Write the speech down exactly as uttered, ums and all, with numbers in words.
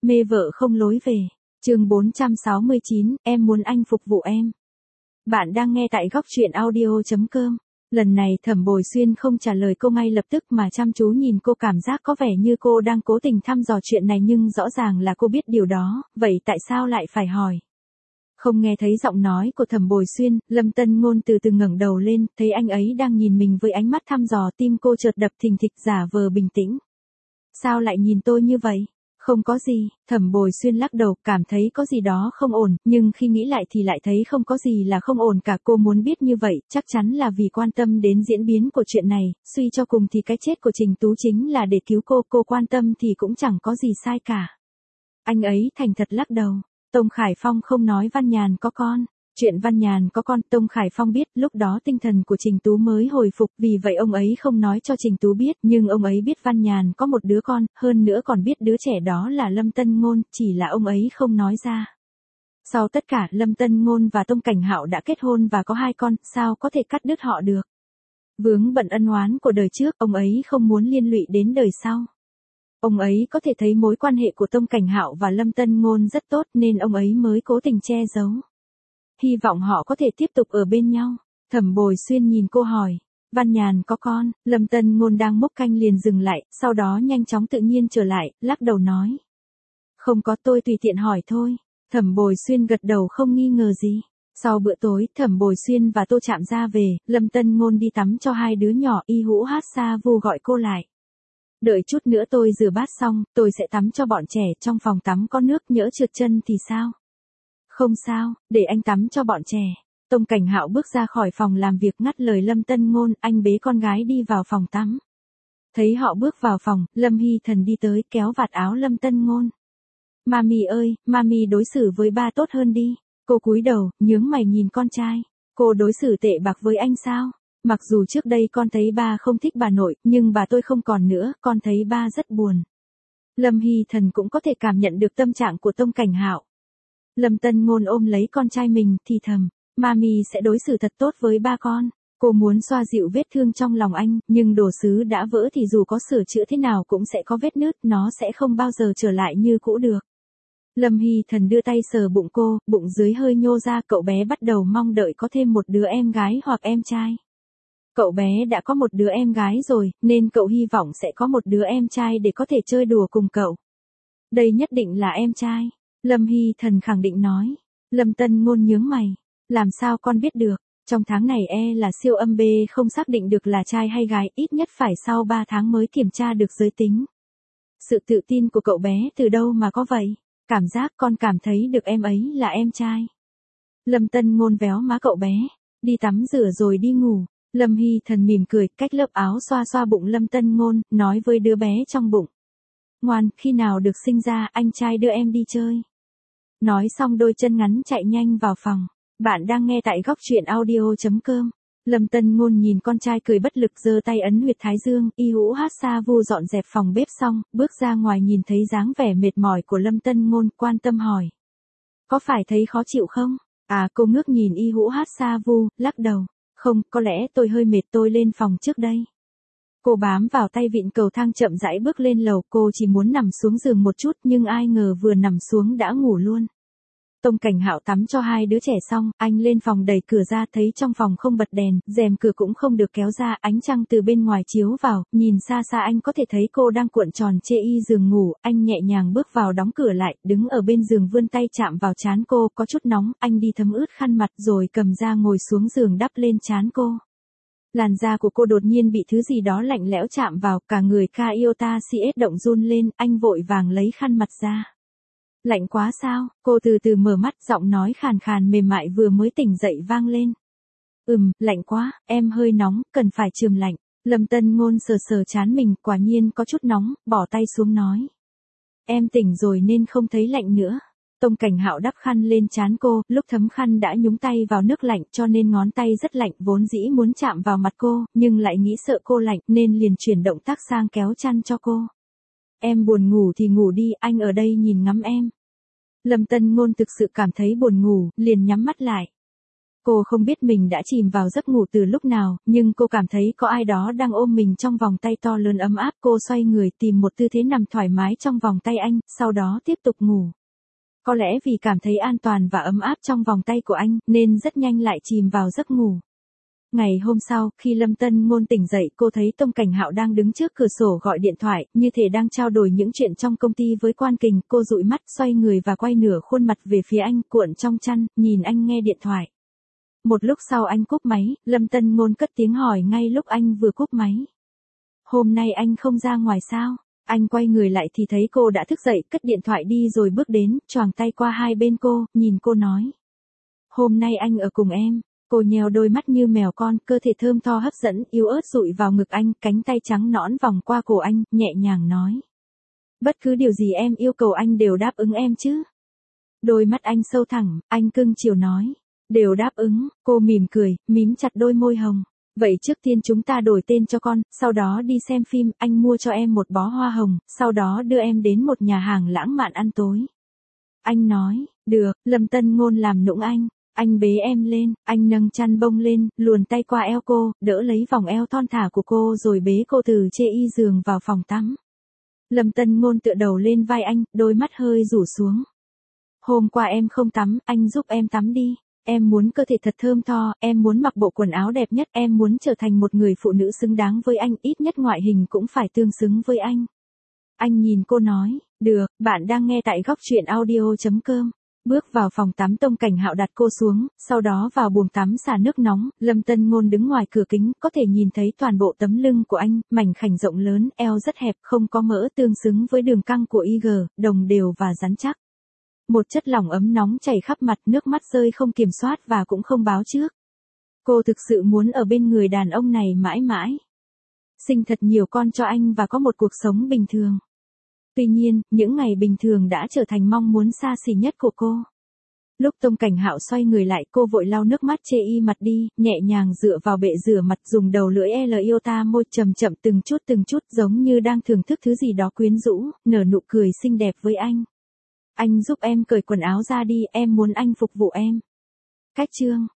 Mê vợ không lối về. Chương bốn trăm sáu mươi chín, em muốn anh phục vụ em. Bạn đang nghe tại góc truyện audio chấm com. Lần này Thẩm Bồi Xuyên không trả lời cô ngay lập tức mà chăm chú nhìn cô, cảm giác có vẻ như cô đang cố tình thăm dò chuyện này nhưng rõ ràng là cô biết điều đó, vậy tại sao lại phải hỏi? Không nghe thấy giọng nói của Thẩm Bồi Xuyên, Lâm Tân Ngôn từ từ ngẩng đầu lên, thấy anh ấy đang nhìn mình với ánh mắt thăm dò, tim cô chợt đập thình thịch, giả vờ bình tĩnh. Sao lại nhìn tôi như vậy? Không có gì, Thẩm Bồi Xuyên lắc đầu, cảm thấy có gì đó không ổn, nhưng khi nghĩ lại thì lại thấy không có gì là không ổn cả. Cô muốn biết như vậy, chắc chắn là vì quan tâm đến diễn biến của chuyện này, suy cho cùng thì cái chết của Trình Tú chính là để cứu cô, cô quan tâm thì cũng chẳng có gì sai cả. Anh ấy thành thật lắc đầu, Tông Khải Phong không nói Văn Nhàn có con. Chuyện Văn Nhàn có con, Tông Khải Phong biết, lúc đó tinh thần của Trình Tú mới hồi phục, vì vậy ông ấy không nói cho Trình Tú biết, nhưng ông ấy biết Văn Nhàn có một đứa con, hơn nữa còn biết đứa trẻ đó là Lâm Tân Ngôn, chỉ là ông ấy không nói ra. Sau tất cả, Lâm Tân Ngôn và Tông Cảnh Hạo đã kết hôn và có hai con, sao có thể cắt đứt họ được? Vướng bận ân oán của đời trước, ông ấy không muốn liên lụy đến đời sau. Ông ấy có thể thấy mối quan hệ của Tông Cảnh Hạo và Lâm Tân Ngôn rất tốt nên ông ấy mới cố tình che giấu. Hy vọng họ có thể tiếp tục ở bên nhau. Thẩm Bồi Xuyên nhìn cô hỏi, Văn Nhàn có con? Lâm Tân Ngôn đang múc canh liền dừng lại, sau đó nhanh chóng tự nhiên trở lại, lắc đầu nói. Không có, tôi tùy tiện hỏi thôi. Thẩm Bồi Xuyên gật đầu không nghi ngờ gì. Sau bữa tối, Thẩm Bồi Xuyên và Tô Trạm ra về, Lâm Tân Ngôn đi tắm cho hai đứa nhỏ, Y Hữu Hát Sa Vu gọi cô lại. Đợi chút nữa tôi rửa bát xong, tôi sẽ tắm cho bọn trẻ, trong phòng tắm có nước, nhỡ trượt chân thì sao? Không sao, để anh tắm cho bọn trẻ. Tông Cảnh Hạo bước ra khỏi phòng làm việc ngắt lời Lâm Tân Ngôn, anh bế con gái đi vào phòng tắm. Thấy họ bước vào phòng, Lâm Hy Thần đi tới kéo vạt áo Lâm Tân Ngôn. Mami ơi, mami đối xử với ba tốt hơn đi. Cô cúi đầu, nhướng mày nhìn con trai. Cô đối xử tệ bạc với anh sao? Mặc dù trước đây con thấy ba không thích bà nội, nhưng bà tôi không còn nữa, con thấy ba rất buồn. Lâm Hy Thần cũng có thể cảm nhận được tâm trạng của Tông Cảnh Hạo. Lâm Tân Ngôn ôm lấy con trai mình, thì thầm, mami sẽ đối xử thật tốt với ba con. Cô muốn xoa dịu vết thương trong lòng anh, nhưng đồ sứ đã vỡ thì dù có sửa chữa thế nào cũng sẽ có vết nứt, nó sẽ không bao giờ trở lại như cũ được. Lâm Hy Thần đưa tay sờ bụng cô, bụng dưới hơi nhô ra, cậu bé bắt đầu mong đợi có thêm một đứa em gái hoặc em trai. Cậu bé đã có một đứa em gái rồi, nên cậu hy vọng sẽ có một đứa em trai để có thể chơi đùa cùng cậu. Đây nhất định là em trai. Lâm Hy Thần khẳng định nói. Lâm Tân Ngôn nhướng mày. Làm sao con biết được? Trong tháng này e là siêu âm B không xác định được là trai hay gái, ít nhất phải sau ba tháng mới kiểm tra được giới tính. Sự tự tin của cậu bé từ đâu mà có vậy? Cảm giác con cảm thấy được em ấy là em trai. Lâm Tân Ngôn véo má cậu bé. Đi tắm rửa rồi đi ngủ. Lâm Hy Thần mỉm cười, cách lớp áo xoa xoa bụng Lâm Tân Ngôn, nói với đứa bé trong bụng. Ngoan, khi nào được sinh ra, anh trai đưa em đi chơi. Nói xong đôi chân ngắn chạy nhanh vào phòng. Bạn đang nghe tại góc truyện audio chấm com. Lâm Tân Ngôn nhìn con trai cười bất lực, giơ tay ấn huyệt thái dương. Y Hữu Hát Sa Vu dọn dẹp phòng bếp xong, bước ra ngoài nhìn thấy dáng vẻ mệt mỏi của Lâm Tân Ngôn, quan tâm hỏi. Có phải thấy khó chịu không? À, cô ngước nhìn Y Hữu Hát Sa Vu, lắc đầu. Không, có lẽ tôi hơi mệt, tôi lên phòng trước đây. Cô bám vào tay vịn cầu thang chậm rãi bước lên lầu, cô chỉ muốn nằm xuống giường một chút nhưng ai ngờ vừa nằm xuống đã ngủ luôn. Tông Cảnh Hạo tắm cho hai đứa trẻ xong, anh lên phòng đẩy cửa ra, thấy trong phòng không bật đèn, rèm cửa cũng không được kéo ra, ánh trăng từ bên ngoài chiếu vào, nhìn xa xa anh có thể thấy cô đang cuộn tròn chê y giường ngủ, anh nhẹ nhàng bước vào đóng cửa lại, đứng ở bên giường vươn tay chạm vào trán cô, có chút nóng, anh đi thấm ướt khăn mặt rồi cầm ra ngồi xuống giường đắp lên trán cô. Làn da của cô đột nhiên bị thứ gì đó lạnh lẽo chạm vào, cả người Ka Iota xê ét động run lên, anh vội vàng lấy khăn mặt ra. Lạnh quá sao? Cô từ từ mở mắt, giọng nói khàn khàn mềm mại vừa mới tỉnh dậy vang lên. Ừm, lạnh quá, em hơi nóng, cần phải chườm lạnh. Lâm Tân Ngôn sờ sờ trán mình, quả nhiên có chút nóng, bỏ tay xuống nói. Em tỉnh rồi nên không thấy lạnh nữa. Tông Cảnh Hạo đắp khăn lên trán cô, lúc thấm khăn đã nhúng tay vào nước lạnh cho nên ngón tay rất lạnh, vốn dĩ muốn chạm vào mặt cô, nhưng lại nghĩ sợ cô lạnh nên liền chuyển động tác sang kéo chăn cho cô. Em buồn ngủ thì ngủ đi, anh ở đây nhìn ngắm em. Lâm Tân Ngôn thực sự cảm thấy buồn ngủ, liền nhắm mắt lại. Cô không biết mình đã chìm vào giấc ngủ từ lúc nào, nhưng cô cảm thấy có ai đó đang ôm mình trong vòng tay to lớn ấm áp. Cô xoay người tìm một tư thế nằm thoải mái trong vòng tay anh, sau đó tiếp tục ngủ. Có lẽ vì cảm thấy an toàn và ấm áp trong vòng tay của anh, nên rất nhanh lại chìm vào giấc ngủ. Ngày hôm sau, khi Lâm Tân Ngôn tỉnh dậy, cô thấy Tông Cảnh Hạo đang đứng trước cửa sổ gọi điện thoại, như thể đang trao đổi những chuyện trong công ty với Quan Kình. Cô dụi mắt, xoay người và quay nửa khuôn mặt về phía anh, cuộn trong chăn, nhìn anh nghe điện thoại. Một lúc sau anh cúp máy, Lâm Tân Ngôn cất tiếng hỏi ngay lúc anh vừa cúp máy. Hôm nay anh không ra ngoài sao? Anh quay người lại thì thấy cô đã thức dậy, cất điện thoại đi rồi bước đến, choàng tay qua hai bên cô, nhìn cô nói. Hôm nay anh ở cùng em. Cô nheo đôi mắt như mèo con, cơ thể thơm tho hấp dẫn, yếu ớt dụi vào ngực anh, cánh tay trắng nõn vòng qua cổ anh, nhẹ nhàng nói. Bất cứ điều gì em yêu cầu anh đều đáp ứng em chứ? Đôi mắt anh sâu thẳm, anh cưng chiều nói. Đều đáp ứng. Cô mỉm cười, mím chặt đôi môi hồng. Vậy trước tiên chúng ta đổi tên cho con, sau đó đi xem phim, anh mua cho em một bó hoa hồng, sau đó đưa em đến một nhà hàng lãng mạn ăn tối. Anh nói, được. Lâm Tân Ngôn làm nũng anh. Anh bế em lên, anh nâng chăn bông lên, luồn tay qua eo cô, đỡ lấy vòng eo thon thả của cô rồi bế cô từ chê y giường vào phòng tắm. Lâm Tân Ngôn tựa đầu lên vai anh, đôi mắt hơi rủ xuống. Hôm qua em không tắm, anh giúp em tắm đi. Em muốn cơ thể thật thơm tho, em muốn mặc bộ quần áo đẹp nhất, em muốn trở thành một người phụ nữ xứng đáng với anh, ít nhất ngoại hình cũng phải tương xứng với anh. Anh nhìn cô nói, được, bạn đang nghe tại góc truyện audio chấm com. Bước vào phòng tắm, Tông Cảnh Hạo đặt cô xuống, sau đó vào buồng tắm xả nước nóng. Lâm Tân Ngôn đứng ngoài cửa kính, có thể nhìn thấy toàn bộ tấm lưng của anh, mảnh khảnh rộng lớn, eo rất hẹp, không có mỡ, tương xứng với đường căng của i giê, đồng đều và rắn chắc. Một chất lỏng ấm nóng chảy khắp mặt, nước mắt rơi không kiểm soát và cũng không báo trước. Cô thực sự muốn ở bên người đàn ông này mãi mãi. Sinh thật nhiều con cho anh và có một cuộc sống bình thường. Tuy nhiên, những ngày bình thường đã trở thành mong muốn xa xỉ nhất của cô. Lúc Tông Cảnh Hạo xoay người lại, cô vội lau nước mắt chê y mặt đi, nhẹ nhàng dựa vào bệ rửa mặt, dùng đầu lưỡi L iota môi chậm chậm từng chút từng chút, giống như đang thưởng thức thứ gì đó quyến rũ, nở nụ cười xinh đẹp với anh. Anh giúp em cởi quần áo ra đi, em muốn anh phục vụ em. Cách chương